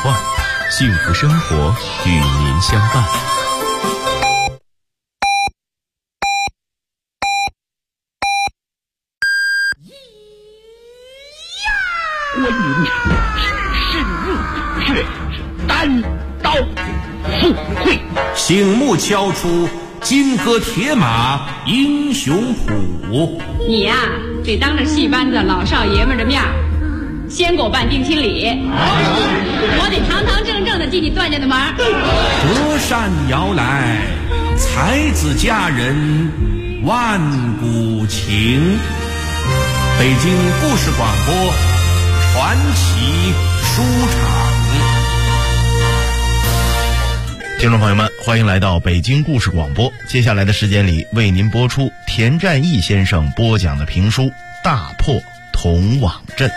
换，幸福生活与您相伴。 关云长只身入却单刀赴会， 醒目敲出金戈铁马英雄谱。 你呀，得当着戏班子老少爷们的面先给我办定亲礼，我得堂堂正正的进你段家的门。 德善摇来，才子佳人万古情。北京故事广播传奇书场。 听众朋友们，欢迎来到北京故事广播。接下来的时间里，为您播出田占义先生播讲的评书《大破铜网阵》。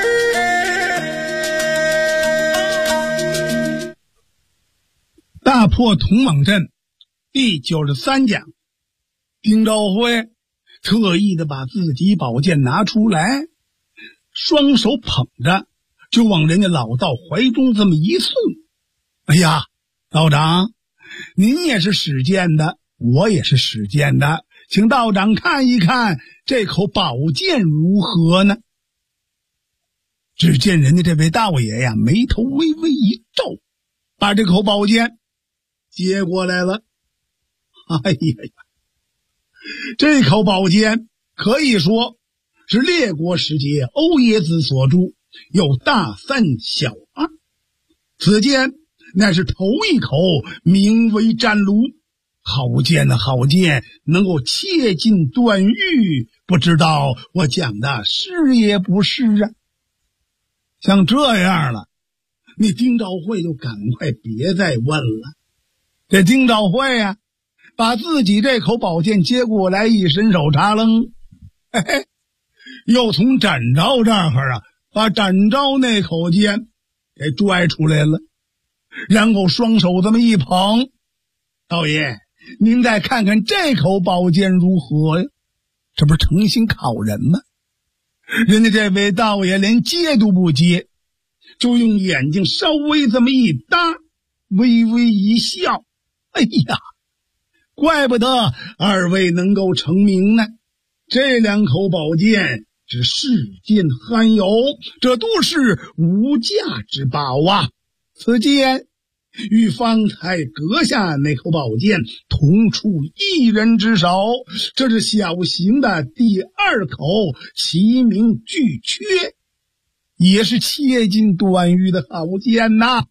大破铜网阵第93讲，丁兆辉特意的把自己宝剑拿出来，双手捧着，就往人家老道怀中这么一送。哎呀，道长，您也是使剑的，我也是使剑的，请道长看一看这口宝剑如何呢？只见人家这位道爷呀，眉头微微一皱，把这口宝剑接过来了。哎呀呀，这口宝剑可以说是列国时节欧冶子所著，有大三小二。此剑乃是头一口，名为战卢。好剑啊，好剑，能够切尽断玉，不知道我讲的是也不是啊？像这样了，你丁兆辉就赶快别再问了。这丁兆辉啊，把自己这口宝剑接过来，一伸手插楞，嘿嘿，又从展昭这儿啊，把展昭那口剑给拽出来了，然后双手这么一捧，道爷，您再看看这口宝剑如何呀？这不是诚心考人吗？人家这位道爷连接都不接，就用眼睛稍微这么一搭，微微一笑。哎呀，怪不得二位能够成名呢。这两口宝剑是世间罕有，这都是无价之宝啊。此剑与方才阁下那口宝剑同出一人之手，这是小型的第二口，齐名俱缺，也是切尽断玉的好剑呐。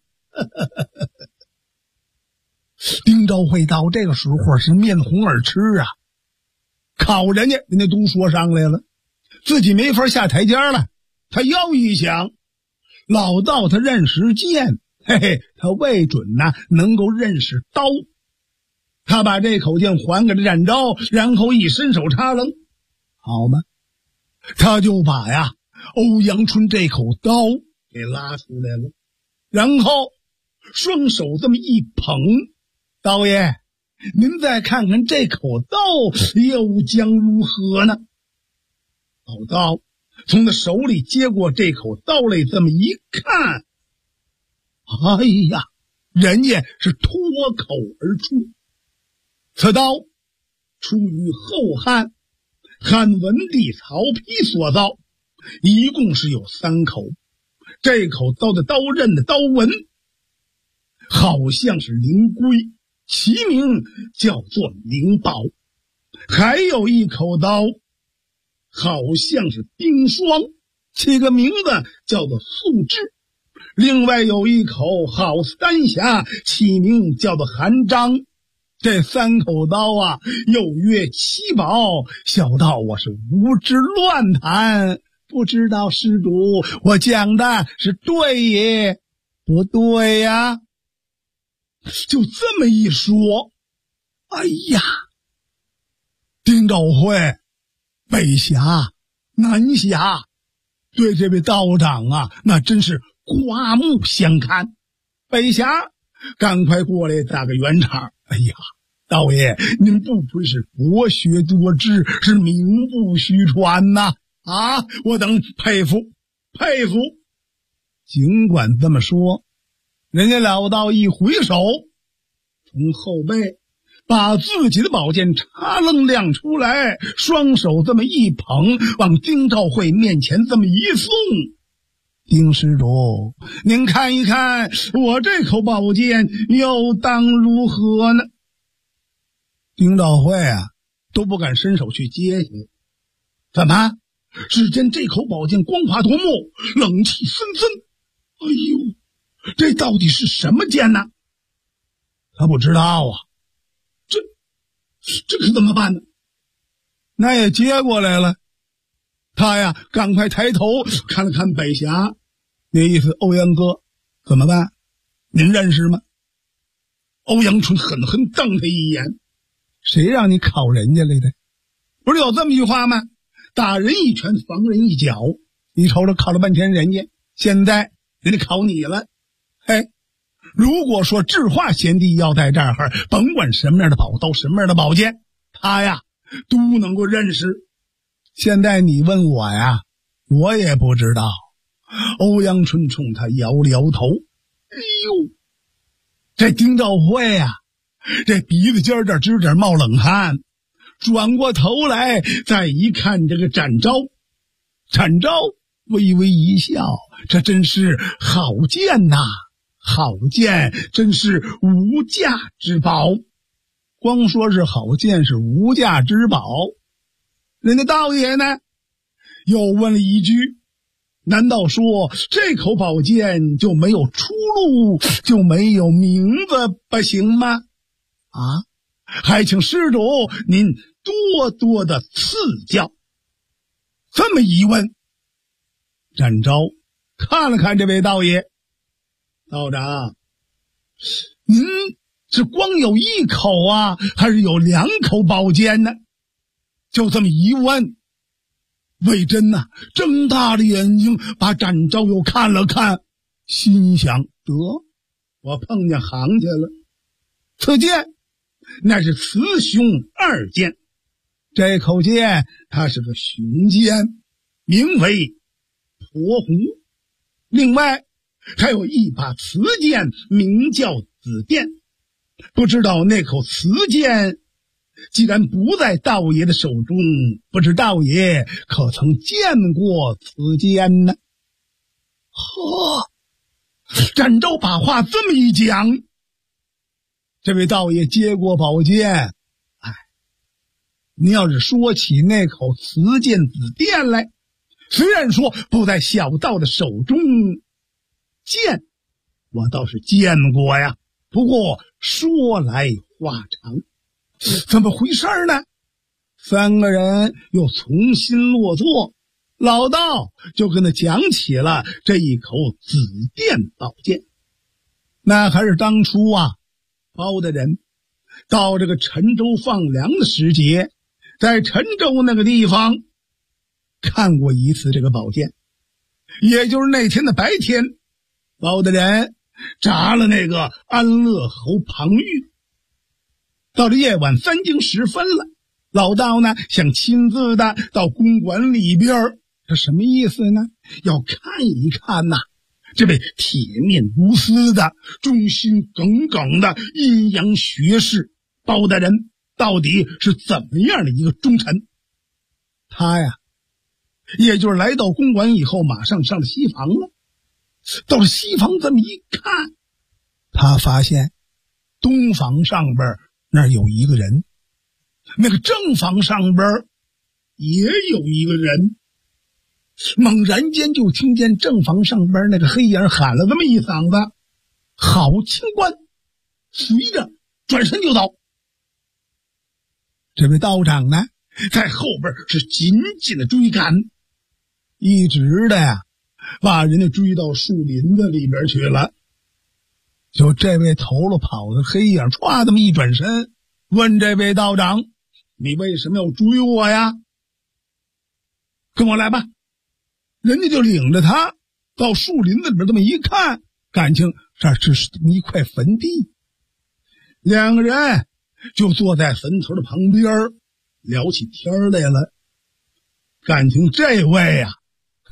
丁兆辉到这个时候是面红耳赤啊，考人家都说上来了，自己没法下台阶了。他腰一想，老道他认识剑，嘿嘿，他未准能够认识刀。他把这口剑还给了展昭，然后一伸手插楞，好吗？他就把欧阳春这口刀给拉出来了，然后双手这么一捧，道爷，您再看看这口刀又将如何呢？老道从他手里接过这口刀来，这么一看，哎呀，人家是脱口而出，此刀出于后汉，汉文帝曹丕所造，一共是有3口。这口刀的刀刃的刀纹好像是灵龟，其名叫做灵宝。还有一口刀好像是冰霜，起个名字叫做素质。另外有一口好三峡，起名叫做韩章。这3口刀啊，又曰七宝。小道我是无知乱谈，不知道施主我讲的是对也不对呀？就这么一说，哎呀，丁兆辉北峡南峡对这位道长啊，那真是刮目相看。北峡赶快过来打个圆场。哎呀，道爷，您不愧是博学多知，是名不虚传呐！我等佩服佩服。尽管这么说， 人家老道一回手，从后背把自己的宝剑插楞亮出来，双手这么一捧，往丁兆会面前这么一送。丁施主，您看一看我这口宝剑又当如何呢？丁兆会啊都不敢伸手去接你。怎么？只见这口宝剑光滑夺目，冷气森森。哎呦，这到底是什么剑呢？他不知道啊。这可怎么办呢？那也接过来了。他呀赶快抬头看了看北峡，那意思欧阳哥怎么办？您认识吗？欧阳春狠狠瞪他一眼，谁让你考人家来的？不是有这么一句话吗？打人一拳防人一脚。你瞅瞅考了半天人家，现在人家考你了。嘿，如果说智化贤弟要在这儿，甭管什么样的宝刀什么样的宝剑，他呀都能够认识。现在你问我呀，我也不知道。欧阳春冲他摇了摇头。哎呦，这丁兆会啊，这鼻子尖这直点冒冷汗，转过头来再一看这个展昭，展昭微微一笑，这真是好剑呐，好剑真是无价之宝。光说是好剑是无价之宝，人家道爷呢又问了一句，难道说这口宝剑就没有出路，就没有名字不行吗？啊，还请施主您多多的赐教。这么一问，展昭看了看这位道爷，道长，您是光有一口啊，还是有两口宝剑呢？就这么一问，魏征呐睁大了眼睛把展昭又看了看，心想，得，我碰见行家了。此剑那是雌雄二剑，这口剑它是个雄剑，名为驼狐。另外还有一把雌剑，名叫紫电。不知道那口雌剑既然不在道爷的手中，不知道爷可曾见过此剑呢？呵，展昭把话这么一讲，这位道爷接过宝剑，您要是说起那口雌剑紫电来，虽然说不在小道的手中，剑我倒是见过呀。不过说来话长，怎么回事呢？三个人又重新落座，老道就跟他讲起了这一口紫电宝剑。那还是当初啊，包大人到这个陈州放粮的时节，在陈州那个地方看过一次这个宝剑。也就是那天的白天，包大人铡了那个安乐侯庞玉。到了夜晚3更时分了，老道呢想亲自的到公馆里边，这什么意思呢？要看一看呐，这位铁面无私的忠心耿耿的阴阳学士包大人到底是怎么样的一个忠臣。他呀也就是来到公馆以后，马上上了西房了。到了西房这么一看，他发现东房上边那儿有一个人，那个正房上边也有一个人。猛然间就听见正房上边那个黑影喊了这么一嗓子，好清官，随着转身就走。这位道长呢在后边是紧紧的追赶，一直的呀把人家追到树林子里边去了。就这位头了跑的黑影唰这么一转身，问这位道长，你为什么要追我呀？跟我来吧。人家就领着他到树林子里边这么一看，感情这是一块坟地。两个人就坐在坟头的旁边聊起天来了。感情这位呀，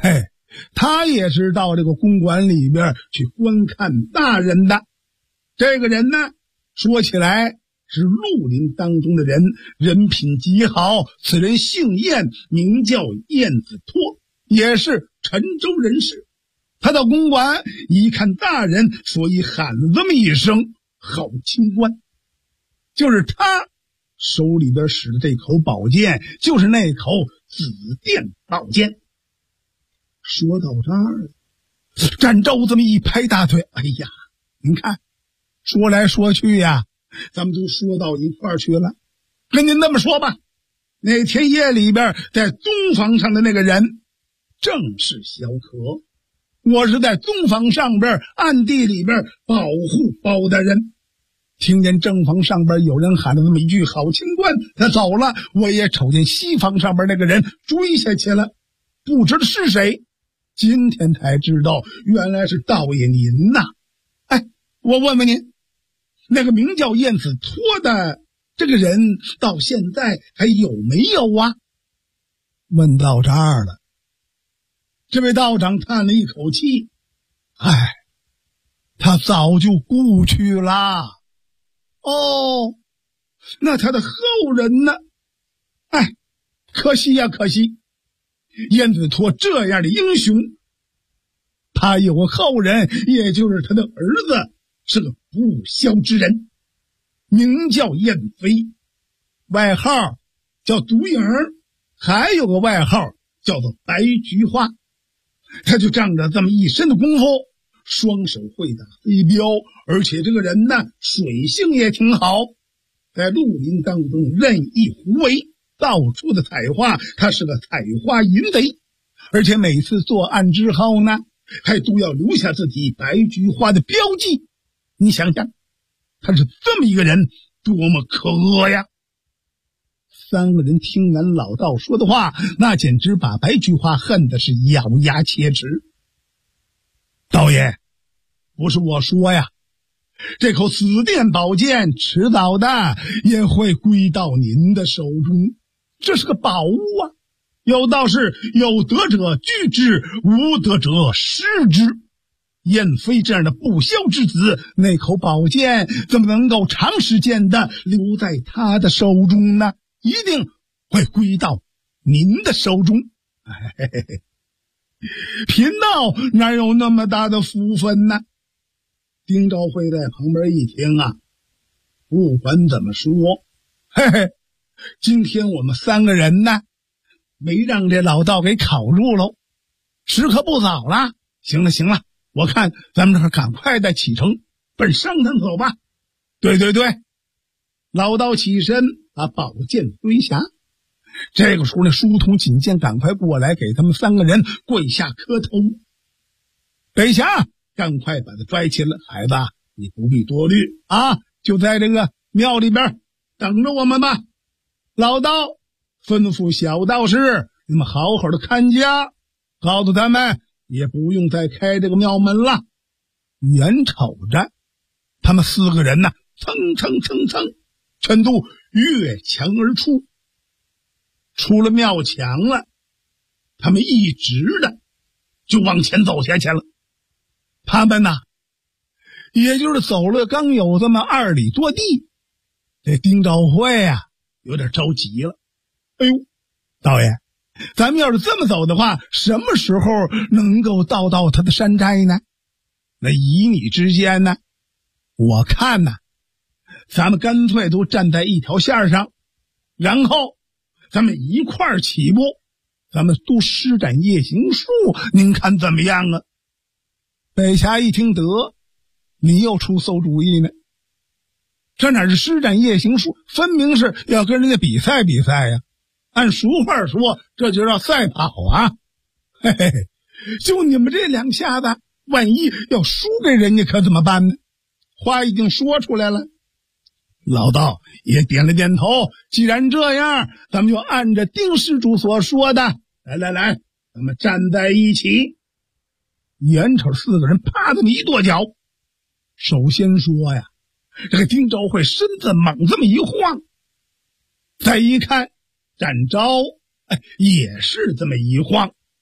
他也是到这个公馆里边去观看大人的。这个人呢，说起来是绿林当中的人，人品极好。此人姓燕，名叫燕子托，也是陈州人士。他到公馆一看大人，所以喊了这么一声好清官。就是他手里边使的这口宝剑，就是那口紫电宝剑。说到这儿，展昭这么一拍大腿，哎呀，您看，说来说去呀，咱们就说到一块儿去了。跟您这么说吧，那天夜里边在东房上的那个人正是小可，我是在东房上边暗地里边保护包大人。听见正房上边有人喊了那么一句好清官，他走了，我也瞅见西房上边那个人追下去了，不知道是谁，今天才知道原来是道爷您呐。哎，我问问您，那个名叫燕子托的这个人到现在还有没有啊？问到这儿了，这位道长叹了一口气，哎，他早就故去了。哦，那他的后人呢？哎，可惜呀，可惜。燕子托这样的英雄，他有个后人，也就是他的儿子，是个不肖之人，名叫燕飞，外号叫独影，还有个外号叫做白菊花。他就仗着这么一身的功夫，双手会打飞镖，而且这个人呢，水性也挺好，在绿林当中任意胡为，到处的采花，他是个采花淫贼。而且每次作案之后呢，还都要留下自己白菊花的标记。你想想，他是这么一个人，多么可恶呀！三个人听完老道说的话，那简直把白菊花恨的是咬牙切齿。道爷，不是我说呀，这口紫电宝剑迟早的也会归到您的手中，这是个宝物啊！有道是有德者居之，无德者失之。燕飞这样的不肖之子，那口宝剑怎么能够长时间的留在他的手中呢？一定会归到您的手中。嘿嘿嘿，贫道哪有那么大的福分呢？丁兆辉在旁边一听啊，不管怎么说，嘿嘿，今天我们三个人呢，没让这老道给考入喽。时刻不早了，行了行了，我看咱们这赶快的启程，奔商堂走吧。对对对，老道起身把宝剑挥下。这个时候，那书童锦剑赶快过来，给他们三个人跪下磕头。北侠，赶快把他拽起来，孩子，你不必多虑啊，就在这个庙里边等着我们吧。老道吩咐小道士，你们好好的看家，告诉他们也不用再开这个庙门了。眼瞅着他们四个人呢，蹭蹭蹭蹭全都越墙而出。出了庙墙了，他们一直的就往前走下去了。他们呢，也就是走了刚有这么2里多地，这丁兆辉啊有点着急了。哎呦，道爷，咱们要是这么走的话，什么时候能够到他的山寨呢？那以你之间呢，我看呢，咱们干脆都站在一条线上，然后咱们一块儿起步，咱们都施展夜行术，您看怎么样啊？北侠一听得，你又出馊主意呢？这哪是施展夜行术，分明是要跟人家比赛比赛呀！按俗话说，这就叫赛跑啊！嘿嘿嘿，就你们这两下子，万一要输给人家可怎么办呢？话已经说出来了。老道也点了点头，既然这样，咱们就按着丁施主所说的，来，咱们站在一起。眼瞅四个人啪这么一跺脚，首先说呀，这个丁兆辉身子猛这么一晃，再一看展昭，也是这么一晃，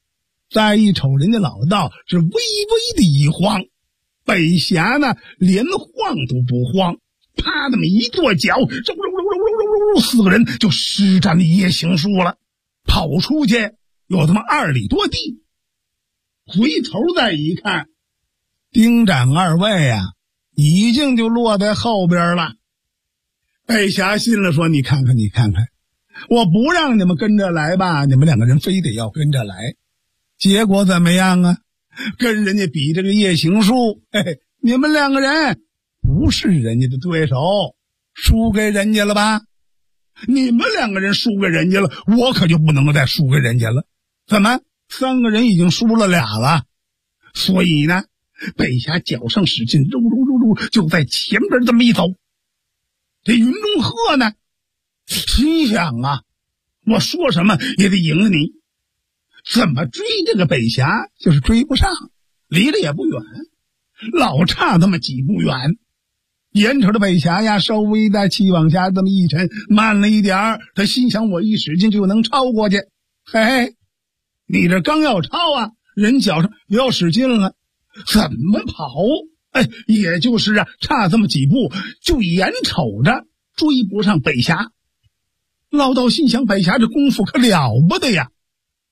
再一瞅人家老道是微微的一晃，北峡呢连晃都不晃，啪那么一跺脚，四个人就施展了夜行术了，跑出去有他妈2里多地。回头再一看，丁展二位啊已经就落在后边了。北峡信了说，你看看我不让你们跟着来吧，你们2个人非得要跟着来，结果怎么样啊？跟人家比这个夜行术，你们2个人不是人家的对手，输给人家了吧？你们2个人输给人家了，我可就不能够再输给人家了。怎么3个人已经输了2了？所以呢，北峡脚上使劲揉，就在前边这么一走。这云中鹤呢心想啊，我说什么也得赢了你，怎么追这个北峡就是追不上，离得也不远，老差那么几步远。眼瞅着北峡呀稍微的气往下这么一沉，慢了一点儿，他心想我一使劲就能超过去。嘿，你这刚要超啊，人脚上又要使劲了，怎么跑？也就是啊差这么几步，就眼瞅着追不上北峡。老道心想，北峡这功夫可了不得呀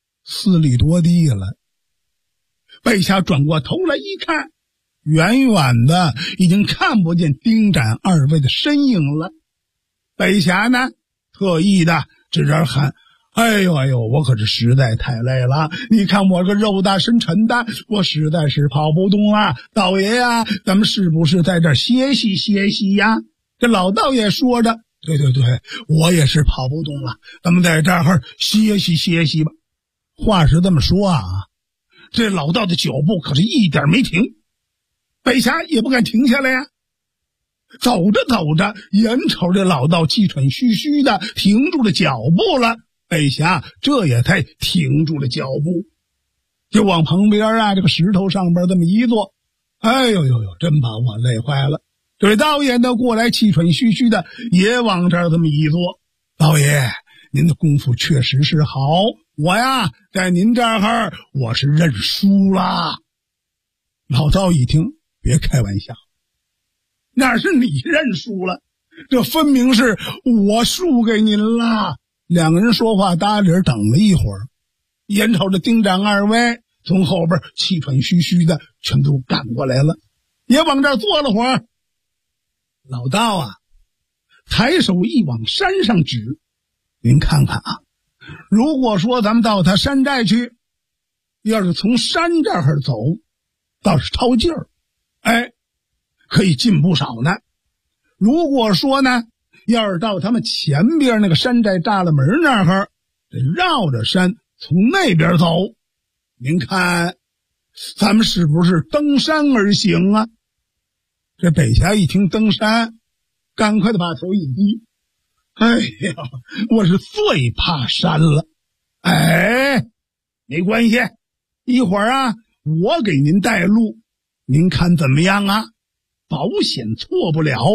，4里多地了。北峡转过头来一看，远远的已经看不见丁展2位的身影了。北峡呢特意的指着喊，哎呦，我可是实在太累了，你看我这个肉大身沉的，我实在是跑不动啊，道爷呀，咱们是不是在这儿歇息歇息呀？这老道也说着，对，我也是跑不动了，咱们在这儿歇息歇息吧。话是这么说啊，这老道的脚步可是一点没停，北峡也不敢停下来呀。走着，眼瞅着老道气喘吁吁的停住了脚步了，北峡这也才停住了脚步，就往旁边啊这个石头上边这么一坐。哎呦，真把我累坏了。这位道爷呢过来气喘吁吁的也往这儿这么一坐。道爷，您的功夫确实是好，我呀在您这儿我是认输了。老道一听，别开玩笑，哪是你认输了，这分明是我输给您了。2个人说话搭理，等了一会儿，眼瞅着丁展2位从后边气喘吁吁的全都赶过来了，也往这儿坐了会儿。老道啊抬手一往山上指，您看看啊，如果说咱们到他山寨去，要是从山这儿走倒是超劲儿，可以进不少呢。如果说呢要是到他们前边那个山寨栅栏门那儿，绕着山从那边走，您看咱们是不是登山而行啊？这北峡一听登山，赶快的把头一低，哎呀，我是最怕山了。没关系，一会儿啊我给您带路，您看怎么样啊？保险错不了。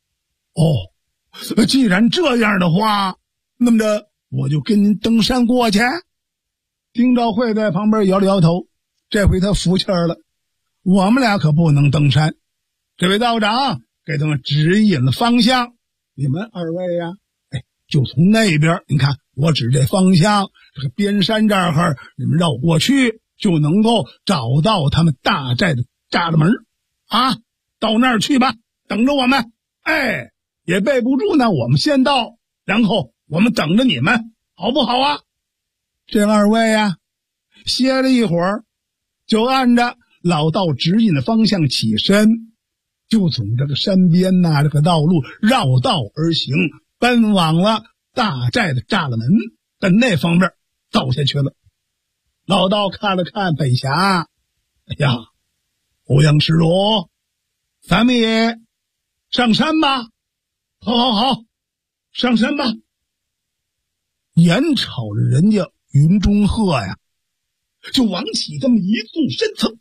既然这样的话，那么着我就跟您登山过去。丁兆会在旁边摇了摇头，这回他服气了，我们俩可不能登山。这位道长给他们指引了方向，你们2位呀就从那边，你看我指这方向，这个边山这儿你们绕过去，就能够找到他们大寨的栅栏门啊，到那儿去吧，等着我们。也备不住呢，我们先到，然后我们等着你们，好不好啊？这2位呀歇了一会儿，就按着老道指引的方向起身，就从这个山边这个道路绕道而行，奔往了大寨的栅栏门的那方面走下去了。老道看了看北峡，欧阳师đồ，咱们也上山吧。好，上山吧。眼瞅着人家云中鹤呀就往起这么一纵身侧，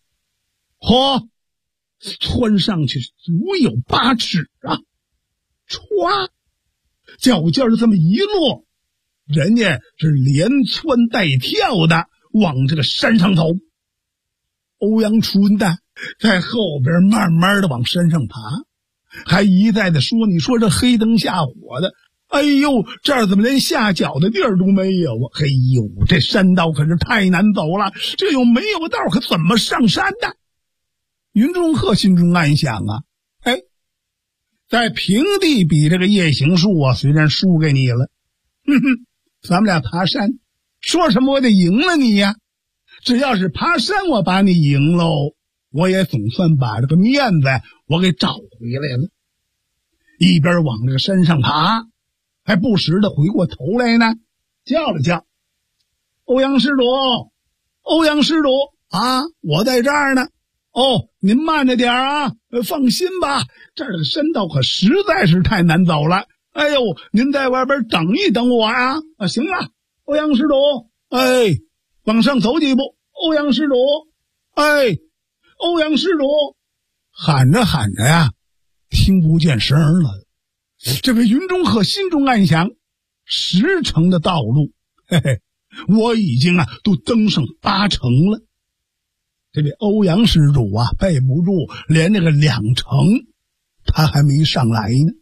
窜上去足有8尺啊，歘，脚尖这么一落，人家是连窜带跳的往这个山上走。欧阳春呢，在后边慢慢的往山上爬，还一再的说：“你说这黑灯瞎火的，哎呦，这儿怎么连下脚的地儿都没有啊？嘿呦，这山道可是太难走了，这又没有道，可怎么上山呢？”云中鹤心中暗想啊，在平地比这个夜行术啊，虽然输给你了，咱们俩爬山，说什么我得赢了你呀。只要是爬山我把你赢喽，我也总算把这个面子我给找回来了。一边往这个山上爬，还不时的回过头来呢，叫了叫：“欧阳施主，欧阳施主啊，我在这儿呢。哦，您慢着点啊，放心吧，这儿的山道可实在是太难走了。哎呦，您在外边等一等我呀。行了，欧阳施主，往上走几步。欧阳施主，欧阳施主。”喊着喊着呀，听不见声了。这位云中鹤心中暗想，10成的道路，我已经都登上8成了。这位欧阳施主啊，背不住，连这个2成他还没上来呢。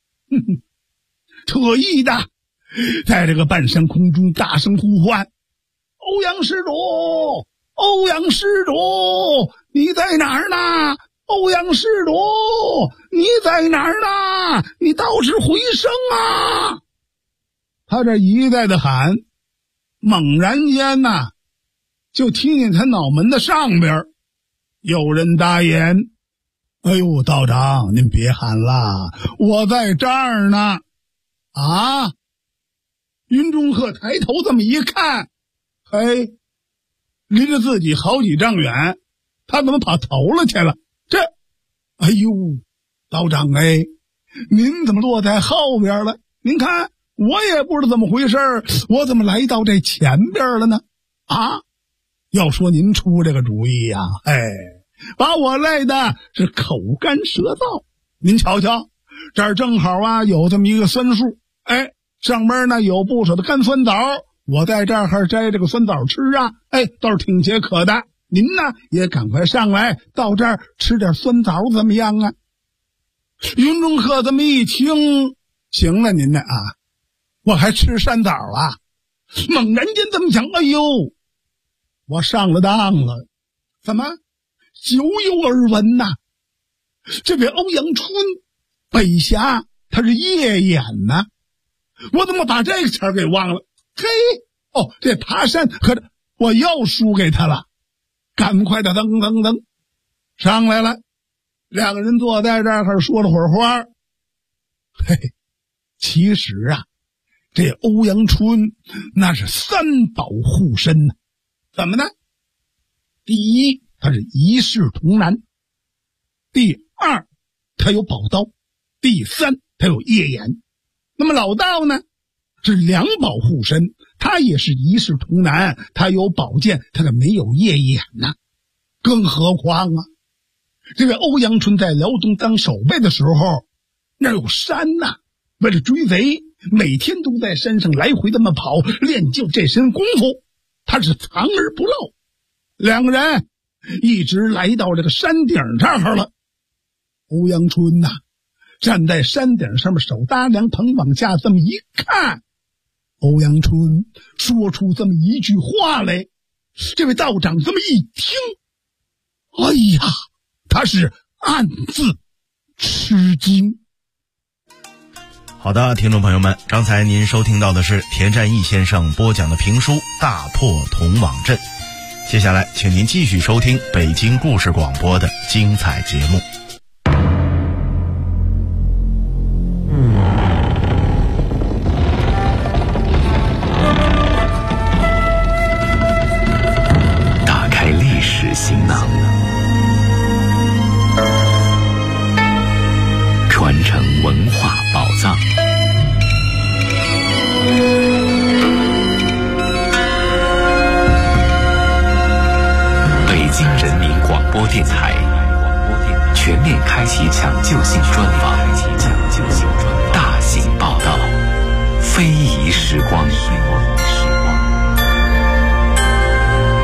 特意的在这个半山空中大声呼唤：“欧阳施主，欧阳施主，你在哪儿呢？欧阳施主，你在哪儿呢？你倒是回声啊！”他这一再的喊，猛然间呐，就听见他脑门的上边有人答言：“哎呦，道长，您别喊了，我在这儿呢。”啊！云中鹤抬头这么一看，离着自己好几丈远，他怎么跑头了去了？哎呦，道长您怎么落在后边了？您看我也不知道怎么回事，我怎么来到这前边了呢？啊！要说您出这个主意呀，把我累的是口干舌燥。您瞧瞧，这儿正好有这么一个酸树，上面呢有不少的干酸枣，我在这儿摘这个酸枣吃啊，倒是挺解渴的。您呢也赶快上来到这儿吃点酸枣怎么样啊？云中鹤这么一听，行了您呢我还吃山枣啊？猛然间这么想，哎呦，我上了当了。怎么久有耳闻呐，这位欧阳春北峡他是夜眼呐，我怎么把这个词儿给忘了？这爬山可我又输给他了。赶快的噔上来了，两个人坐在这儿说了会儿话。其实这欧阳春那是3宝护身呢。怎么呢？第一，他是一视同仁；第二，他有宝刀；第三，他有夜眼。那么老道呢，是2宝护身，他也是一视同仁，他有宝剑，他可没有夜眼呢。更何况这位欧阳春在辽东当守备的时候，那有山呐，为了追贼，每天都在山上来回这么跑，练就这身功夫，他是藏而不露。两个人一直来到这个山顶这儿了。欧阳春站在山顶上面，手搭凉棚往下这么一看，欧阳春说出这么一句话来。这位道长这么一听，哎呀，他是暗自吃惊。 好的，听众朋友们，刚才您收听到的是田占义先生播讲的评书《大破铜网阵》。接下来请您继续收听北京故事广播的精彩节目。 打开历史行囊，传承文化宝藏。北京人民广播电台全面开启抢救性专访，大型报道，非遗时光。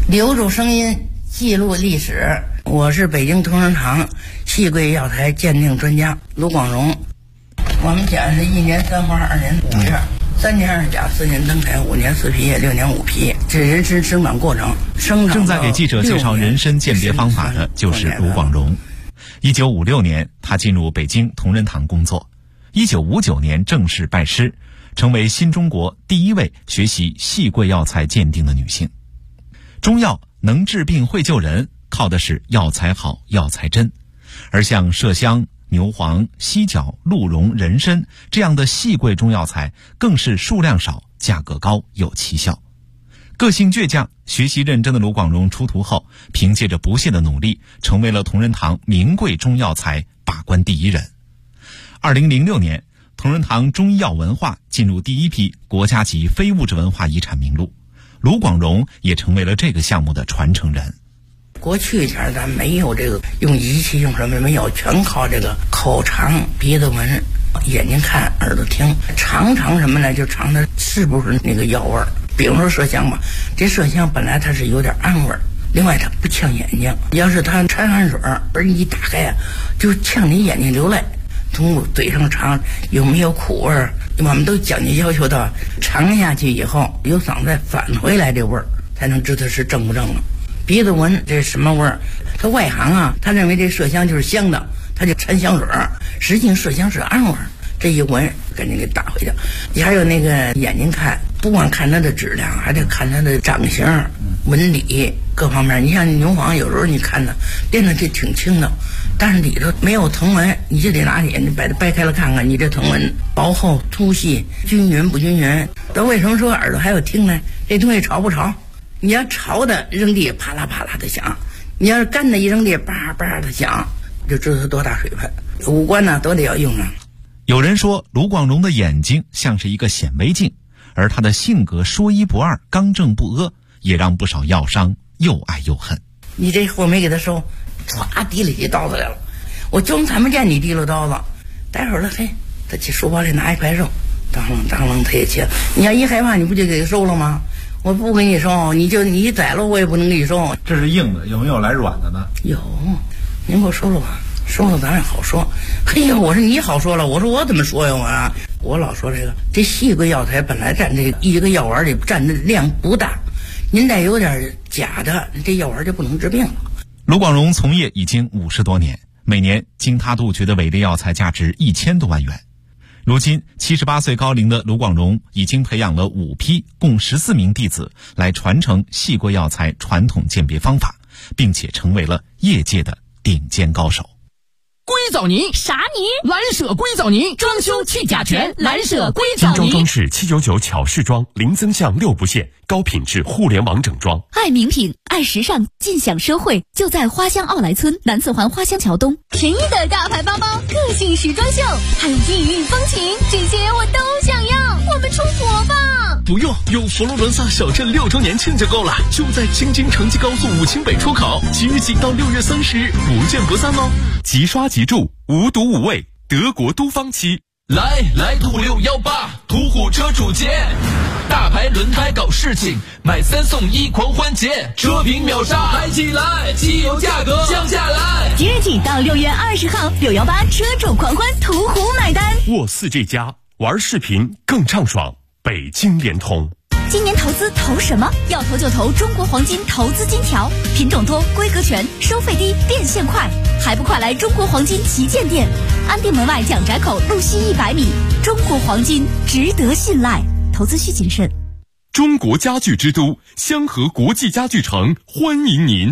留住声音，记录历史。我是北京同仁堂细桂药材鉴定专家卢广荣。我们讲是1年3花2年5月，3年2甲4年登台5年4皮叶6年5皮，这人参生长过程。 正在给记者介绍人参鉴别方法的就是卢广荣。1956年，他进入北京同仁堂工作。1959年正式拜师，成为新中国第一位学习细桂药材鉴定的女性。中药能治病会救人，靠的是药材好、药材真。而像麝香、牛黄、犀角、鹿茸、人参这样的细桂中药材，更是数量少、价格高、有奇效。个性倔强、学习认真的卢广荣出徒后，凭借着不懈的努力，成为了同仁堂名贵中药材把关第一人。2006年，同仁堂中医药文化进入第一批国家级非物质文化遗产名录，卢广荣也成为了这个项目的传承人。 过去前咱没有这个用仪器用什么没有，全靠这个口尝、鼻子闻、眼睛看、耳朵听，尝什么呢？就尝它是不是那个药味儿。比如说麝香吧，这麝香本来它是有点氨味儿，另外它不呛眼睛，要是它掺汗水而你一打开啊，就呛你眼睛流泪。从嘴上尝有没有苦味儿，我们都讲究要求到尝下去以后由嗓子再返回来这味儿，才能知道是正不正了。鼻子闻这是什么味儿？他外行啊，他认为这麝香就是香的，他就掺香水，实际上麝香是氨味儿。这一闻赶紧给打回去。你还有那个眼睛看，不光看它的质量，还得看它的长形、纹理各方面。你像牛黄，有时候你看它练的这挺轻的，但是里头没有藤纹，你就得拿眼睛把它掰开了看看，你这藤纹薄厚、粗细、均匀不均匀。那为什么说耳朵还有听呢？这东西潮不潮？你要潮的扔地啪啦啪啦的响，你要是干的一扔地叭叭的响，就知道它多大水分。五官呢都得要用上。 有人说卢广荣的眼睛像是一个显微镜，而他的性格说一不二、刚正不阿，也让不少药商又爱又恨。 你这货没给他收，唰提了起刀子来了，我就看不见你提了刀子，待会儿了，嘿，他去书包里拿一块肉，当啷他也切。你要一害怕，你不就给他收了吗？我不给你收，你一宰了我也不能给你收。 这是硬的，有没有来软的呢？ 有，您给我收了吧。说了咱也好说。嘿呀，我说你好说了，我说我怎么说呀？我老说这细桂药材本来占这一个药丸里占的量不大，您再有点假的，这药丸就不能治病了。 卢广荣从业已经50多年，每年经他杜绝的伪劣药材价值1000多万元。如今78岁高龄的卢广荣已经培养了5批共14名弟子来传承细桂药材传统鉴别方法，并且成为了业界的顶尖高手。 硅藻泥啥泥？ 蓝舍硅藻泥，装修去甲醛，蓝舍硅藻泥。 精装装饰799巧饰装，零增项6不限，高品质互联网整装。 爱名品，爱时尚，尽享奢惠，就在花乡奥莱村南四环花乡桥东。 便宜的大牌包包，个性时装秀，还有异域风情，这些我都想要。我们出国吧！ 不用，有佛罗伦萨小镇6周年庆就够了，就在京津城际高速武清北出口，即日起到6月30日，不见不散哦。即刷即住，无毒无味，德国都方漆。 来途618，途虎车主节，大牌轮胎搞事情，买3送1狂欢节，车评秒杀，嗨起来，汽油价格降下来。 即日起到6月20号，618车主狂欢，途虎买单。 沃4这家玩视频更畅爽，北京联通。 今年投资投什么？要投就投中国黄金投资金条，品种多，规格全，收费低，变现快，还不快来中国黄金旗舰店，安定门外蒋宅口路西100米。中国黄金值得信赖，投资需谨慎。 中国家具之都香河国际家具城欢迎您。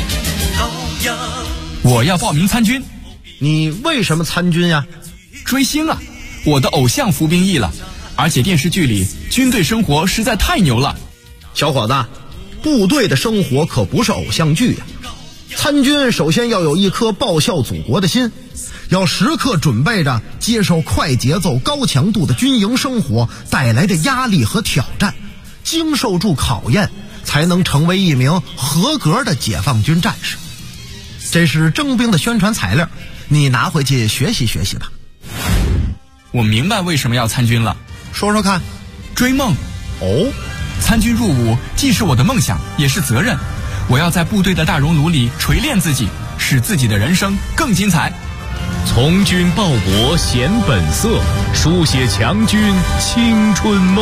我要报名参军。 你为什么参军呀？ 追星啊，我的偶像服兵役了，而且电视剧里军队生活实在太牛了。 小伙子，部队的生活可不是偶像剧呀。参军首先要有一颗报效祖国的心，要时刻准备着接受快节奏高强度的军营生活带来的压力和挑战，经受住考验，才能成为一名合格的解放军战士。这是征兵的宣传材料，你拿回去学习学习吧。 我明白为什么要参军了， 说说看。 追梦。 哦， 参军入伍既是我的梦想，也是责任。 我要在部队的大熔炉里锤炼自己，使自己的人生更精彩。 从军报国显本色，书写强军青春梦。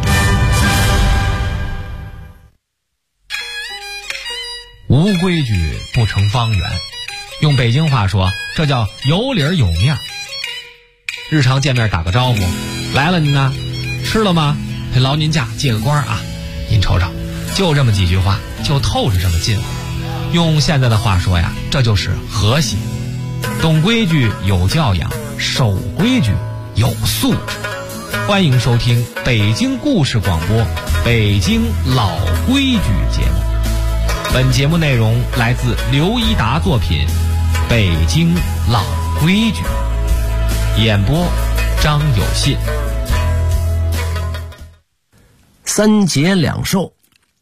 无规矩不成方圆，用北京话说，这叫有理有面。日常见面打个招呼，来了您呢，吃了吗？劳您驾，借个光啊！您瞅瞅，就这么几句话，就透着这么近乎。用现在的话说呀，这就是和谐。懂规矩有教养，守规矩有素质。欢迎收听北京故事广播《北京老规矩》节目。本节目内容来自刘一达作品《北京老规矩》，演播张有信。 三节两寿。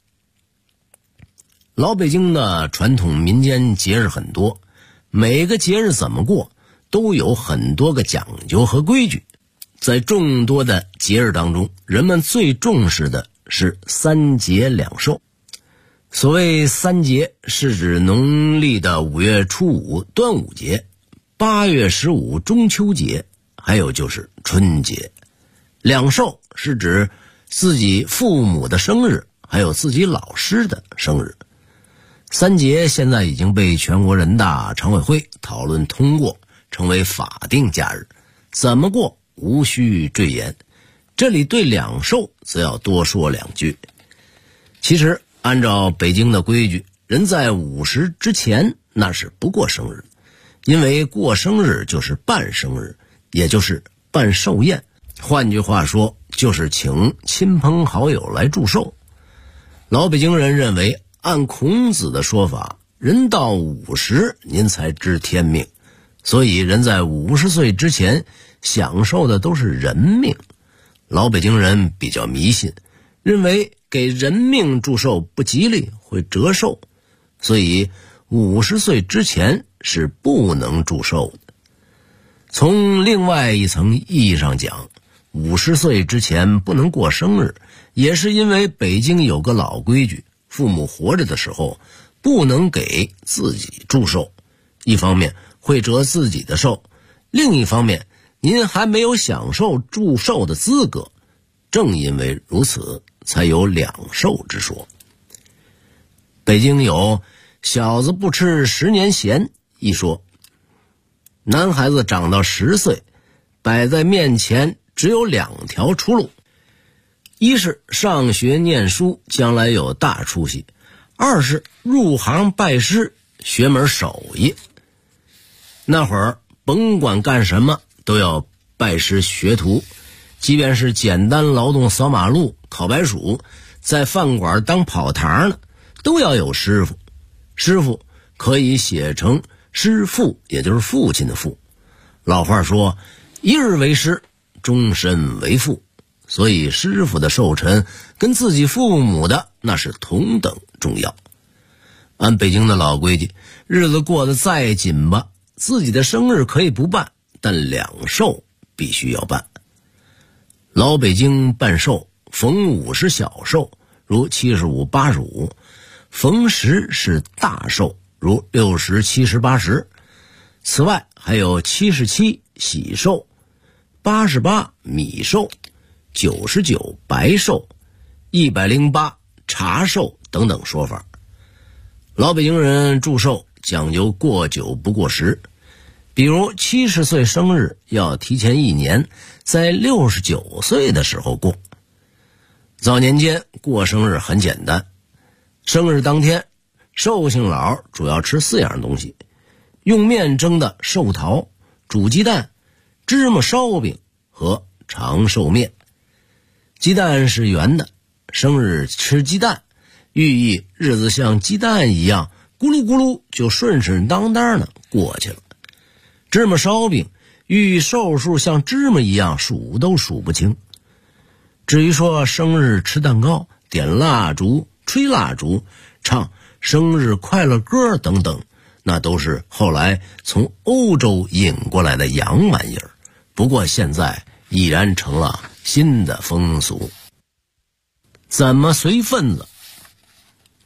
老北京的传统民间节日很多，每个节日怎么过都有很多个讲究和规矩。在众多的节日当中，人们最重视的是三节两寿。所谓三节，是指农历的5月初5端午节、8月15中秋节，还有就是春节。两寿是指自己父母的生日，还有自己老师的生日。三节现在已经被全国人大常委会讨论通过，成为法定假日，怎么过无需赘言。这里对两寿则要多说两句。其实按照北京的规矩，人在50之前那是不过生日，因为过生日就是办生日，也就是办寿宴。换句话说，就是请亲朋好友来祝寿。老北京人认为，按孔子的说法，人到50您才知天命，所以人在50岁之前享受的都是人命。老北京人比较迷信，认为给人命祝寿不吉利，会折寿，所以50岁之前是不能祝寿的。从另外一层意义上讲，50岁之前不能过生日，也是因为北京有个老规矩，父母活着的时候不能给自己祝寿，一方面会折自己的寿，另一方面您还没有享受祝寿的资格。正因为如此，才有两寿之说。北京有小子不吃10年咸一说，男孩子长到10岁，摆在面前只有2条出路，一是上学念书，将来有大出息；二是入行拜师，学门手艺。那会儿甭管干什么都要拜师学徒，即便是简单劳动扫马路、烤白薯，在饭馆当跑堂呢，都要有师傅。师傅可以写成师父，也就是父亲的父。老话说，一日为师，终身为父。所以师傅的寿辰跟自己父母的那是同等重要。按北京的老规矩，日子过得再紧吧，自己的生日可以不办，但两寿必须要办。老北京办寿，逢5是小寿，如75、85；逢10是大寿，如60、70、80。此外还有77喜寿、88米寿、99白寿、108茶寿等等说法。老北京人祝寿讲究过久不过时，比如70岁生日要提前1年，在69岁的时候过。早年间过生日很简单，生日当天寿星佬主要吃4样东西：用面蒸的寿桃、煮鸡蛋、芝麻烧饼和长寿面。鸡蛋是圆的，生日吃鸡蛋，寓意日子像鸡蛋一样咕噜咕噜就顺顺当当的过去了。芝麻烧饼寓意寿数像芝麻一样数都数不清。至于说生日吃蛋糕、点蜡烛、吹蜡烛、唱生日快乐歌等等，那都是后来从欧洲引过来的洋玩意儿，不过现在已然成了新的风俗。怎么随份子？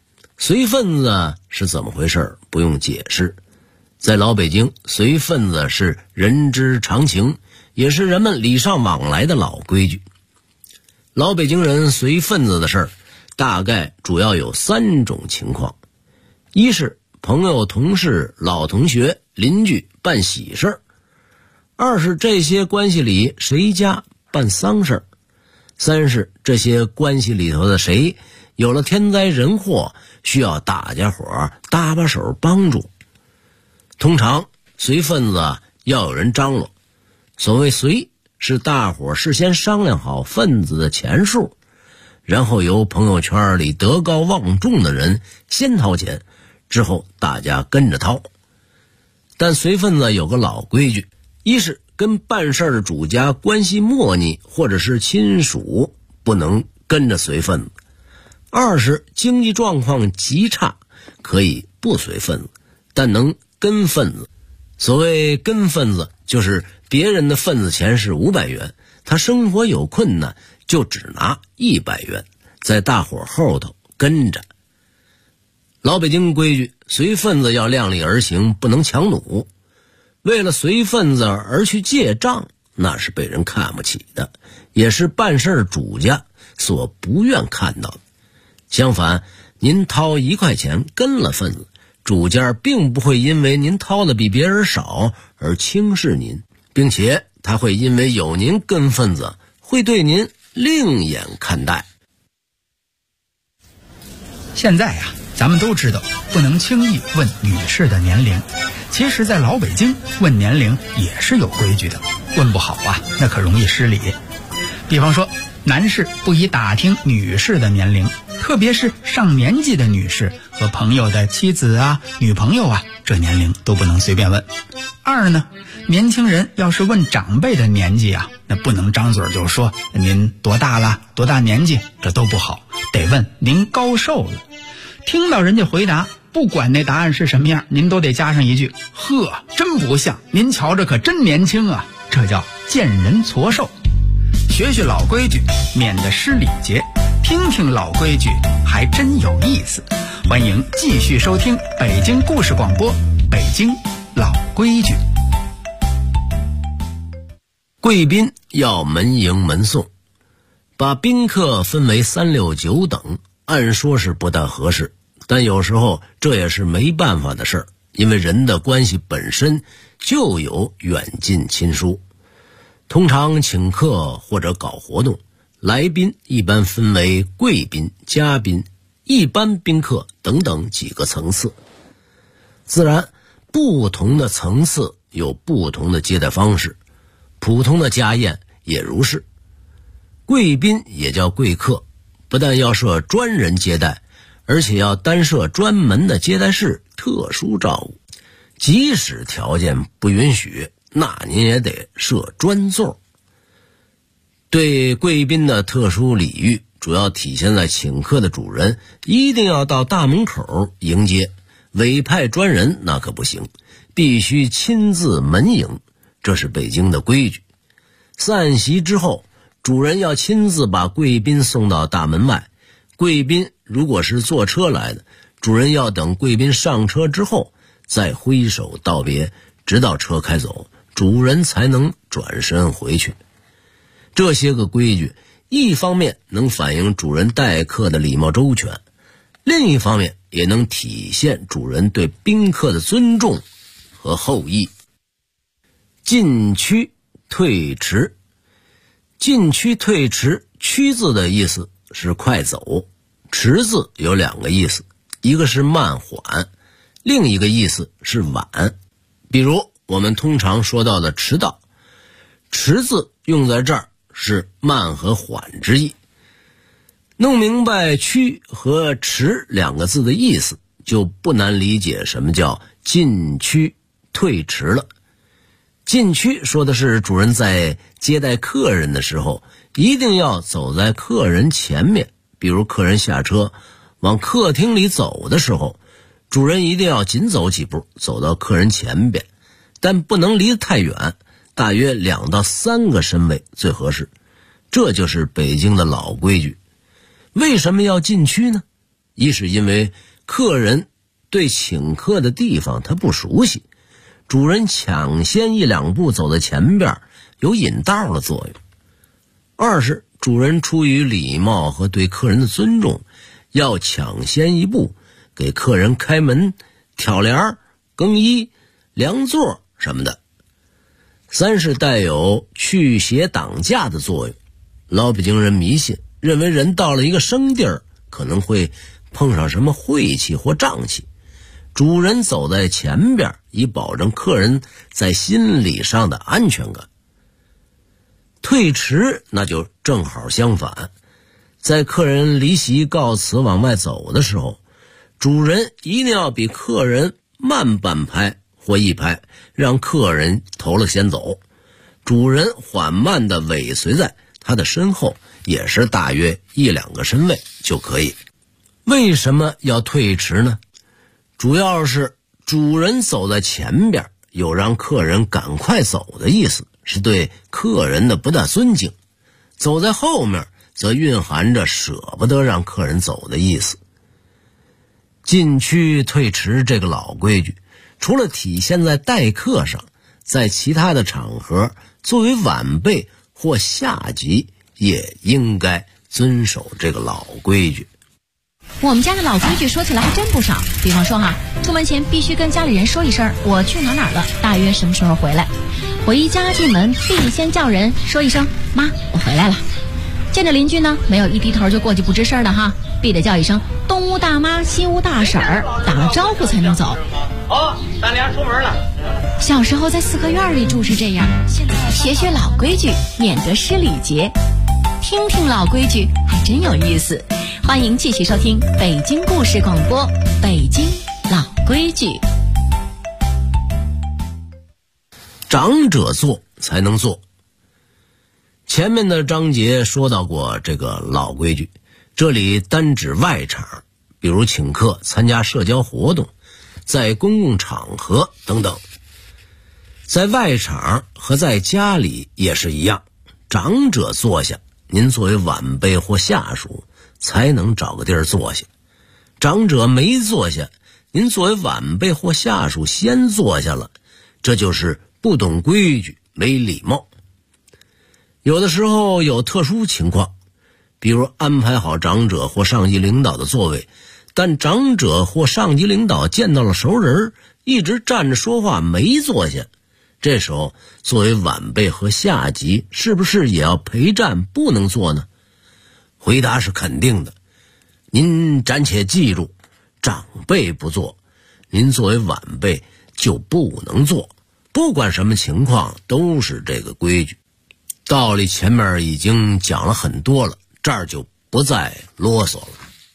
随份子是怎么回事不用解释，在老北京，随份子是人之常情，也是人们礼尚往来的老规矩。老北京人随份子的事儿，大概主要有3种情况：一是朋友、同事、老同学、邻居办喜事儿；二是这些关系里谁家办丧事儿；三是这些关系里头的谁有了天灾人祸，需要大家伙搭把手帮助。通常随份子要有人张罗，所谓随是大伙事先商量好份子的钱数，然后由朋友圈里德高望重的人先掏钱，之后大家跟着掏。但随份子有个老规矩，一是跟办事的主家关系莫逆或者是亲属不能跟着随份子；二是经济状况极差，可以不随份子，但能跟份子。所谓跟份子，就是别人的份子钱是500元，他生活有困难，就只拿100元，在大伙后头跟着。老北京规矩，随份子要量力而行，不能强弩。为了随份子而去借账，那是被人看不起的，也是办事主家所不愿看到的。相反，您掏1块钱跟了份子，主家并不会因为您掏的比别人少而轻视您，并且他会因为有您跟份子，会对您另眼看待。 现在呀，咱们都知道不能轻易问女士的年龄，其实在老北京问年龄也是有规矩的，问不好啊，那可容易失礼。比方说，男士不宜打听女士的年龄，特别是上年纪的女士和朋友的妻子啊、女朋友啊，这年龄都不能随便问。二呢，年轻人要是问长辈的年纪啊，那不能张嘴就说您多大了、多大年纪，这都不好，得问您高寿了。听到人家回答，不管那答案是什么样，您都得加上一句：呵，真不像，您瞧着可真年轻啊，这叫见人矬寿。学学老规矩，免得失礼节，听听老规矩，还真有意思。欢迎继续收听北京故事广播，北京老规矩。 贵宾要门迎门送，把宾客分为3、6、9等，按说是不大合适，但有时候这也是没办法的事儿，因为人的关系本身就有远近亲疏。通常请客或者搞活动，来宾一般分为贵宾、嘉宾、一般宾客等等几个层次。自然，不同的层次有不同的接待方式，普通的家宴也如是。贵宾也叫贵客，不但要设专人接待，而且要单设专门的接待室，特殊照顾。即使条件不允许，那您也得设专座。对贵宾的特殊礼遇，主要体现在请客的主人一定要到大门口迎接，委派专人那可不行，必须亲自门迎，这是北京的规矩。散席之后，主人要亲自把贵宾送到大门外，贵宾如果是坐车来的，主人要等贵宾上车之后再挥手道别，直到车开走，主人才能转身回去。这些个规矩，一方面能反映主人待客的礼貌周全，另一方面也能体现主人对宾客的尊重和厚意。进趋退迟，进趋退迟，趋字的意思是快走，迟字有2个意思，一个是慢缓，另一个意思是晚。比如我们通常说到的迟到，迟字用在这儿是慢和缓之意。弄明白趋和迟2个字的意思，就不难理解什么叫进趋退迟了。进趋说的是主人在接待客人的时候，一定要走在客人前面，比如客人下车往客厅里走的时候，主人一定要紧走几步，走到客人前边，但不能离得太远，大约2到3个身位最合适。这就是北京的老规矩。为什么要进趋呢？一是因为客人对请客的地方他不熟悉，主人抢先一两步走在前边，有引道的作用。二是主人出于礼貌和对客人的尊重，要抢先一步给客人开门、挑帘、更衣、量座什么的。三是带有去邪挡驾的作用。老北京人迷信，认为人到了一个生地儿可能会碰上什么晦气或瘴气，主人走在前边，以保证客人在心理上的安全感。退迟那就正好相反，在客人离席告辞往外走的时候，主人一定要比客人慢半拍或一拍，让客人头了先走，主人缓慢地尾随在他的身后，也是大约1-2个身位就可以。为什么要退迟呢？主要是主人走在前边，有让客人赶快走的意思，是对客人的不大尊敬；走在后面则蕴含着舍不得让客人走的意思。禁区退迟这个老规矩，除了体现在待客上，在其他的场合，作为晚辈或下级也应该遵守这个老规矩。 我们家的老规矩说起来还真不少，比方说出门前必须跟家里人说一声我去哪了，大约什么时候回来。我一家进门必先叫人说一声妈，我回来了。见着邻居呢，没有一低头就过去不吱声的必得叫一声东屋大妈西屋大婶儿，打了招呼才能走。 咱俩出门了。 小时候在四合院里住是这样，学学老规矩，免得失礼节。听听老规矩还真有意思。欢迎继续收听北京故事广播，北京老规矩。 长者做才能做。前面的章节说到过这个老规矩，这里单指外场，比如请客、参加社交活动、在公共场合等等。在外场和在家里也是一样，长者坐下，您作为晚辈或下属才能找个地儿坐下。长者没坐下，您作为晚辈或下属先坐下了，这就是不懂规矩，没礼貌。有的时候有特殊情况，比如安排好长者或上级领导的座位，但长者或上级领导见到了熟人，一直站着说话没坐下，这时候作为晚辈和下级是不是也要陪站不能坐呢？回答是肯定的。您暂且记住，长辈不坐，您作为晚辈就不能坐，不管什么情况都是这个规矩。道理前面已经讲了很多了，这儿就不再啰嗦了。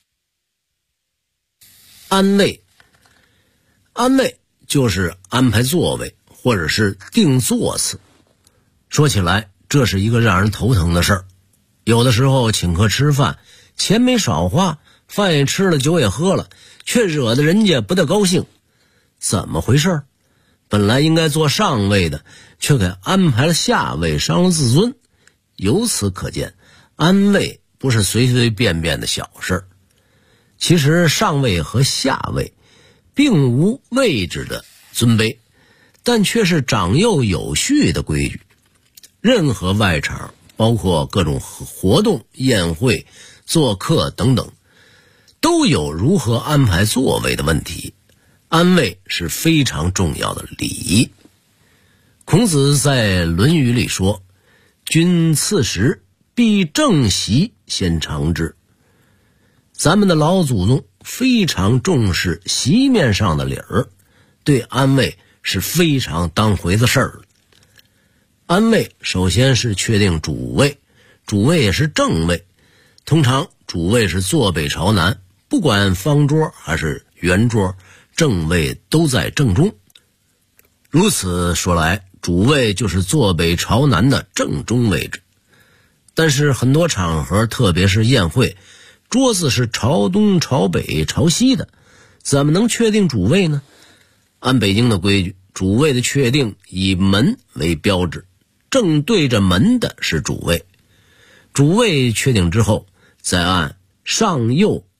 安位，安位就是安排座位或者是定座次。说起来，这是一个让人头疼的事儿。有的时候请客吃饭，钱没少花，饭也吃了，酒也喝了，却惹得人家不大高兴。怎么回事？本来应该坐上位的，却给安排了下位，伤了自尊。由此可见，安位不是随随便便的小事。其实上位和下位并无位置的尊卑，但却是长幼有序的规矩。任何外场，包括各种活动、宴会、做客等等，都有如何安排座位的问题。安位是非常重要的礼仪。孔子在《论语》里说：“君次时，必正席先尝之。”咱们的老祖宗非常重视席面上的理儿，对安位是非常当回的事儿。安位首先是确定主位，主位也是正位。通常主位是坐北朝南，不管方桌还是圆桌，正位都在正中。如此说来，主位就是坐北朝南的正中位置。但是很多场合，特别是宴会，桌子是朝东、朝北、朝西的，怎么能确定主位呢？按北京的规矩，主位的确定以门为标志，正对着门的是主位。主位确定之后，再按上右即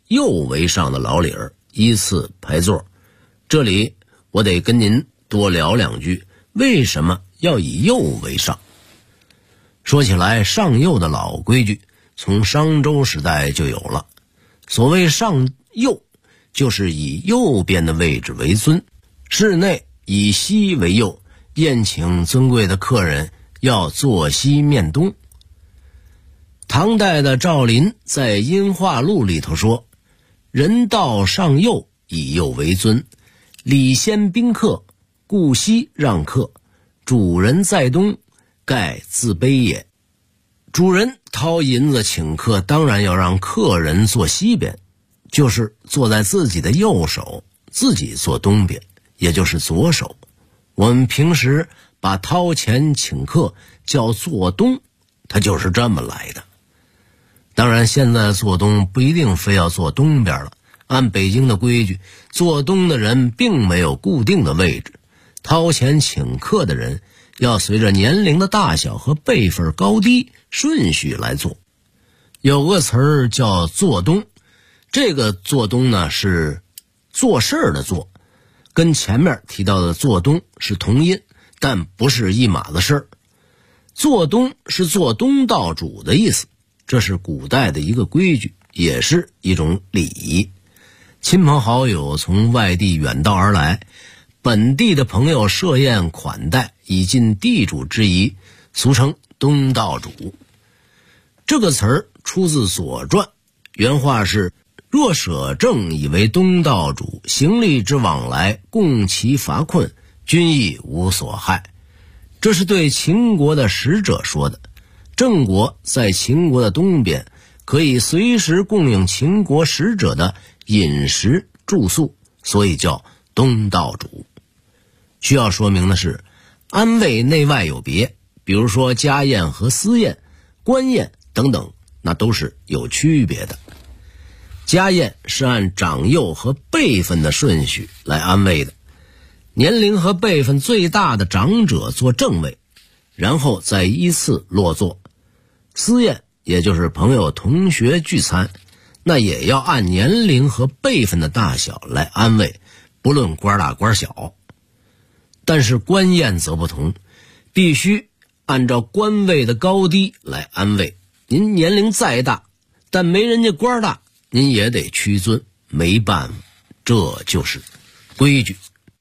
右为上的老理儿依次排座。这里我得跟您多聊两句，为什么要以右为上？说起来，上右的老规矩从商周时代就有了。所谓上右，就是以右边的位置为尊，室内以西为右，宴请尊贵的客人要坐西面东。唐代的赵林在《音画录》里头说，人道上右，以右为尊，礼先宾客，故西让客，主人在东，盖自卑也。主人掏银子请客，当然要让客人坐西边，就是坐在自己的右手，自己坐东边，也就是左手。我们平时把掏钱请客叫坐东，它就是这么来的。当然现在坐东不一定非要坐东边了，按北京的规矩，坐东的人并没有固定的位置，掏钱请客的人要随着年龄的大小和辈分高低顺序来做。有个词儿叫坐东，这个坐东呢是做事儿的做，跟前面提到的做东是同音，但不是一码子事儿。做东是做东道主的意思，这是古代的一个规矩，也是一种礼仪。亲朋好友从外地远道而来，本地的朋友设宴款待，以尽地主之谊，俗称东道主。这个词儿出自《左传》，原话是：若舍正以为东道主，行吏之往来，共其乏困，均亦无所害。这是对秦国的使者说的。郑国在秦国的东边，可以随时供应秦国使者的饮食住宿，所以叫东道主。需要说明的是，安慰内外有别，比如说家宴和私宴、官宴等等，那都是有区别的。家宴是按长幼和辈分的顺序来安慰的，年龄和辈分最大的长者坐正位，然后再依次落座。私宴也就是朋友同学聚餐，那也要按年龄和辈分的大小来安慰，不论官大官小。但是官宴则不同，必须按照官位的高低来安慰。您年龄再大，但没人家官大，您也得屈尊，没办法，这就是规矩。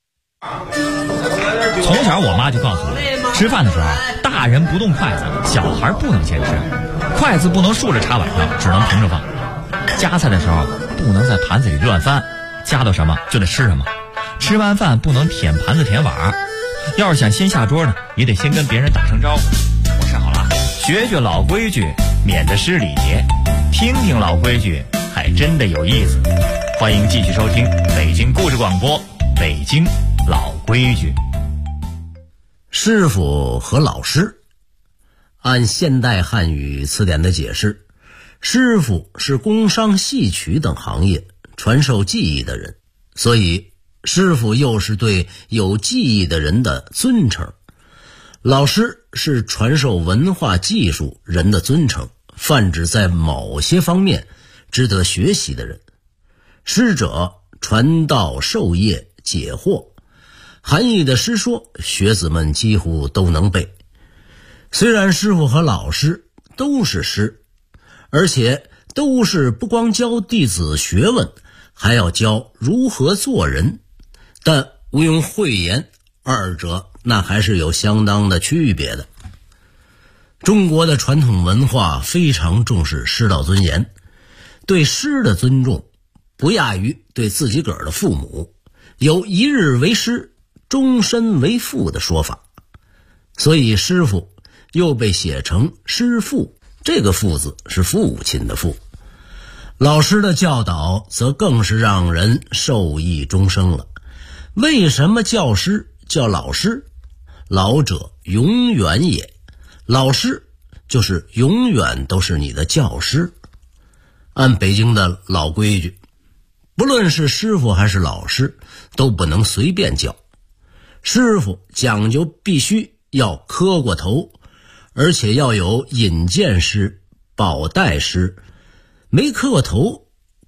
从小我妈就告诉我，吃饭的时候大人不动筷子，小孩不能先吃，筷子不能竖着插碗上，只能平着放。夹菜的时候不能在盘子里乱翻，夹到什么就得吃什么。吃完饭不能舔盘子舔碗，要是想先下桌呢，也得先跟别人打声招呼。我吃好了，学学老规矩，免得失礼节。听听老规矩，还真的有意思。欢迎继续收听北京故事广播，北京老规矩。 师傅和老师，按现代汉语词典的解释，师傅是工商戏曲等行业传授技艺的人，所以师傅又是对有技艺的人的尊称。老师是传授文化技术人的尊称，泛指在某些方面值得学习的人。师者，传道授业解惑，含义的诗说，学子们几乎都能背。虽然师傅和老师都是师，而且都是不光教弟子学问，还要教如何做人，但毋庸讳言，二者那还是有相当的区别的。中国的传统文化非常重视师道尊严，对师的尊重不亚于对自己个儿的父母，有一日为师，终身为父的说法。所以师傅又被写成师父，这个父字是父亲的父。老师的教导则更是让人受益终生了。为什么教师叫老师？老者永远也，老师就是永远都是你的教师。按北京的老规矩，不论是师傅还是老师，都不能随便叫。师傅讲究必须要磕过头，而且要有引荐师、保带师。没磕过头，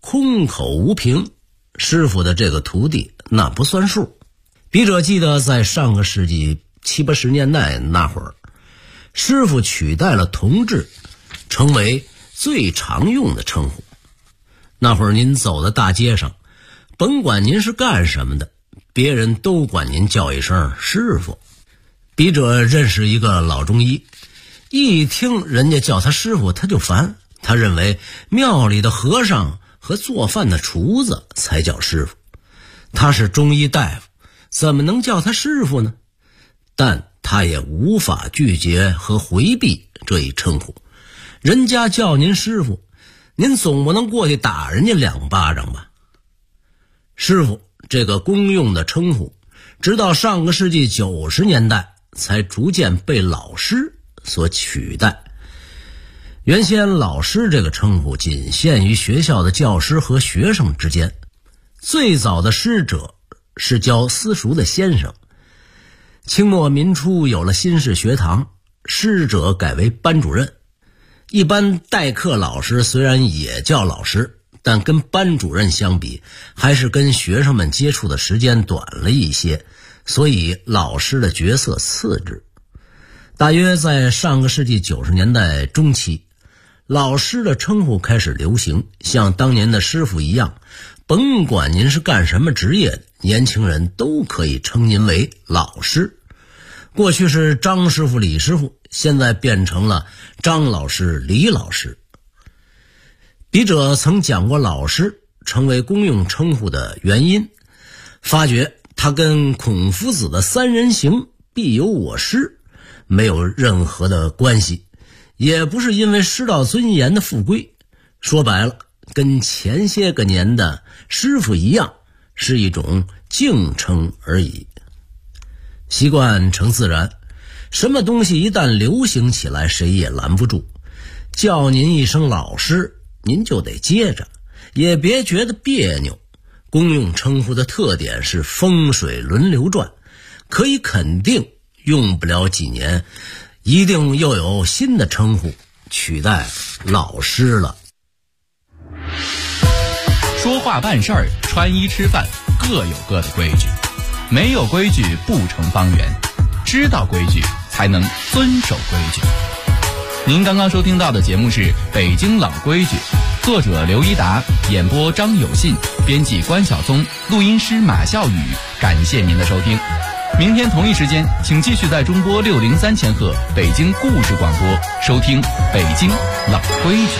空口无凭，师傅的这个徒弟那不算数。笔者记得在上个世纪70、80年代那会儿，师傅取代了同志，成为最常用的称呼。那会儿您走在大街上，甭管您是干什么的，别人都管您叫一声师傅。笔者认识一个老中医，一听人家叫他师傅他就烦，他认为庙里的和尚和做饭的厨子才叫师傅，他是中医大夫，怎么能叫他师傅呢？但他也无法拒绝和回避这一称呼，人家叫您师傅，您总不能过去打人家2巴掌吧。师傅这个公用的称呼，直到上个世纪90年代才逐渐被老师所取代。原先老师这个称呼仅限于学校的教师和学生之间，最早的师者是教私塾的先生。清末民初有了新式学堂，师者改为班主任。一般代课老师虽然也叫老师，但跟班主任相比，还是跟学生们接触的时间短了一些，所以老师的角色次之。大约在上个世纪90年代中期，老师的称呼开始流行，像当年的师傅一样，甭管您是干什么职业的，年轻人都可以称您为老师。过去是张师傅、李师傅，现在变成了张老师、李老师。笔者曾讲过老师成为公用称呼的原因，发觉他跟孔夫子的3人行必有我师没有任何的关系，也不是因为师道尊严的复归，说白了跟前些个年的师傅一样，是一种敬称而已。习惯成自然，什么东西一旦流行起来，谁也拦不住。叫您一声老师，您就得接着，也别觉得别扭。公用称呼的特点是风水轮流转，可以肯定用不了几年，一定又有新的称呼取代老师了。 说话办事儿，穿衣吃饭，各有各的规矩。没有规矩不成方圆，知道规矩才能遵守规矩。您刚刚收听到的节目是《北京老规矩》，作者刘一达，演播张有信，编辑关晓松，录音师马笑宇。感谢您的收听，明天同一时间，请继续在中波603千赫北京故事广播收听《北京老规矩》。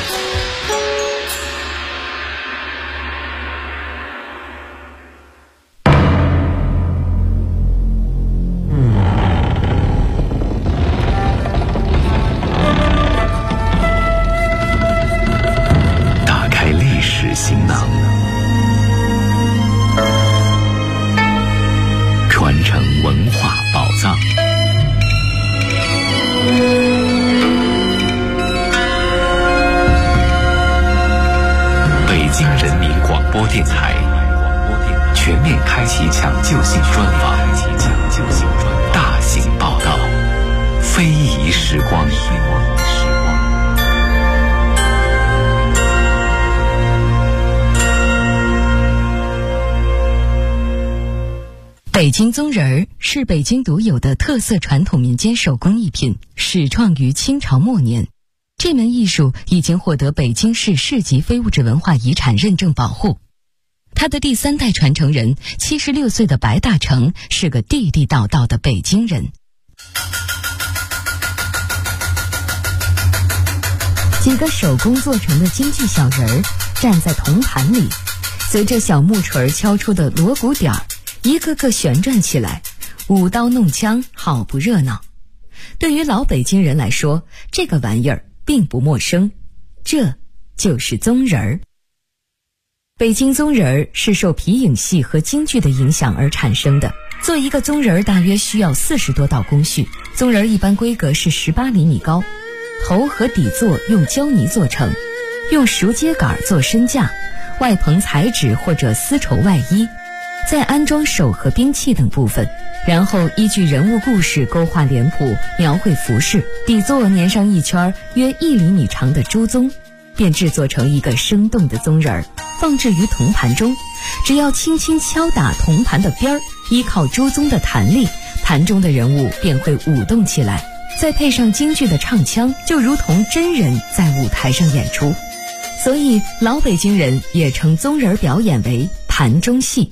行囊，传承文化宝藏。北京人民广播电台全面开启抢救性专访，大型报道，非遗时光。 北京宗人儿是北京独有的特色传统民间手工艺品，始创于清朝末年。这门艺术已经获得北京市市级非物质文化遗产认证保护。他的第3代传承人76岁的白大成是个地地道道的北京人。几个手工做成的京剧小人儿站在铜盘里，随着小木锤敲出的锣鼓点儿，一个个旋转起来，舞刀弄枪，好不热闹。对于老北京人来说，这个玩意儿并不陌生，这就是宗人儿。北京宗人儿是受皮影戏和京剧的影响而产生的。做一个宗人儿大约需要40多道工序。宗人儿一般规格是18厘米高，头和底座用胶泥做成，用熟秸秆做身架，外棚彩纸或者丝绸外衣，再安装手和兵器等部分，然后依据人物故事勾画脸谱，描绘服饰，底座粘上一圈约1厘米长的朱棕， 便制作成一个生动的宗人儿，放置于铜盘中。只要轻轻敲打铜盘的边儿，依靠朱宗的弹力，盘中的人物便会舞动起来。再配上京剧的唱腔，就如同真人在舞台上演出。所以老北京人也称宗人表演为盘中戏。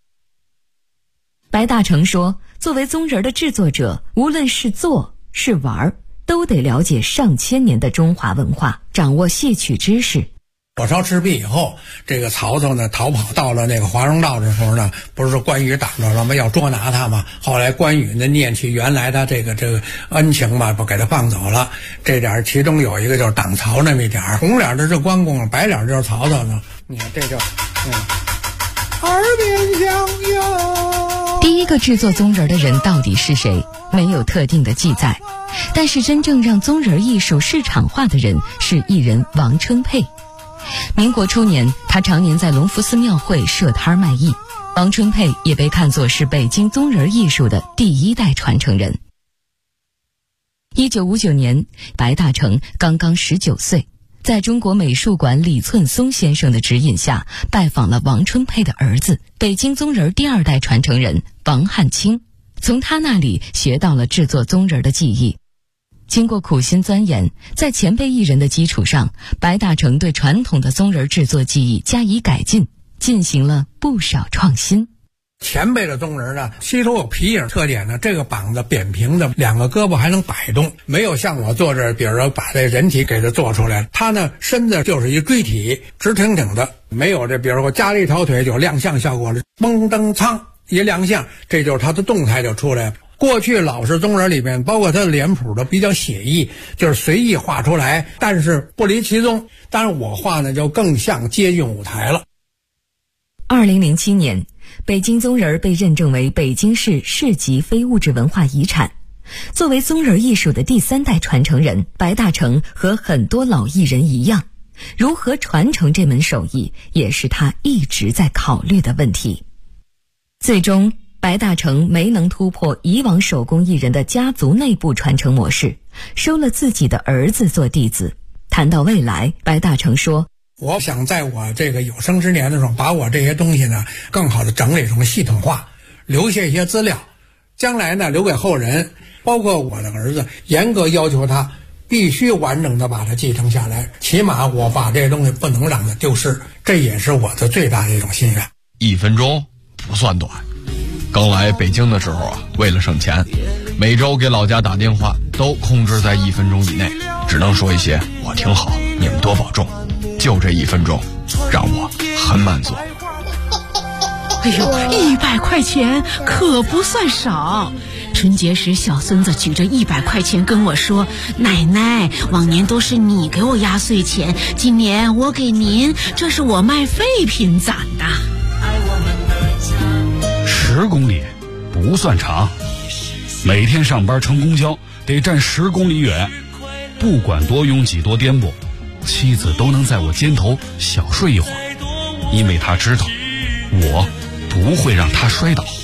白大成说，作为宗人的制作者，无论是做是玩，都得了解上千年的中华文化，掌握戏曲知识。 火烧赤壁以后，这个曹操呢逃跑到了那个华容道的时候呢，不是关羽挡着了吗？要捉拿他嘛。后来关羽呢念起原来的这个恩情嘛，不给他放走了。这点其中有一个就是挡曹那么一点，红脸的是关公，白脸就是曹操呢。你看这就耳边响哟。 第一个制作宗人的人到底是谁，没有特定的记载。但是真正让宗人艺术市场化的人是艺人王春佩。民国初年，他常年在隆福寺庙会设摊卖艺。王春佩也被看作是北京宗人艺术的第一代传承人。1959年，白大成刚刚19岁，在中国美术馆李寸松先生的指引下，拜访了王春佩的儿子，北京宗人第二代传承人王汉卿，从他那里学到了制作宗人的技艺。经过苦心钻研，在前辈艺人的基础上，白大成对传统的宗人制作技艺加以改进，进行了不少创新。 前辈的宗人呢，膝头有皮影特点呢，这个膀子扁平的，两个胳膊还能摆动，没有像我做这，比如说把这人体给它做出来，他呢身子就是一锥体，直挺挺的，没有这，比如说加了一条腿就亮相效果了，嘣噔噌一亮相，这就是他的动态就出来了。过去老式宗人里面，包括他的脸谱都比较写意，就是随意画出来，但是不离其宗。当然我画呢就更像接近舞台了。 2007年，北京宗人被认证为北京市市级非物质文化遗产。作为宗人艺术的第三代传承人，白大成和很多老艺人一样，如何传承这门手艺，也是他一直在考虑的问题。最终白大成没能突破以往手工艺人的家族内部传承模式，收了自己的儿子做弟子。谈到未来，白大成说， 我想在我这个有生之年的时候，把我这些东西呢更好的整理成系统化，留下一些资料，将来呢留给后人，包括我的儿子，严格要求他必须完整的把它继承下来，起码我把这些东西不能让它丢失，这也是我的最大的一种心愿。 1分钟不算短。刚来北京的时候啊，为了省钱，每周给老家打电话都控制在1分钟以内，只能说一些我挺好，你们多保重，就这1分钟让我很满足。 哎呦，100块钱可不算少。春节时小孙子举着100块钱跟我说，奶奶，往年都是你给我压岁钱，今年我给您，这是我卖废品攒的。 10公里不算长，每天上班乘公交得站10公里远，不管多拥挤多颠簸，妻子都能在我肩头小睡一会儿，因为她知道我不会让她摔倒。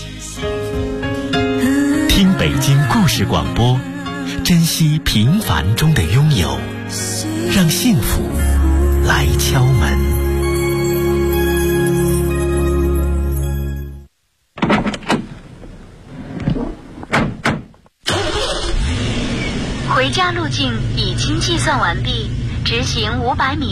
听北京故事广播，珍惜平凡中的拥有，让幸福来敲门。 回家路径已经计算完毕，直行500米。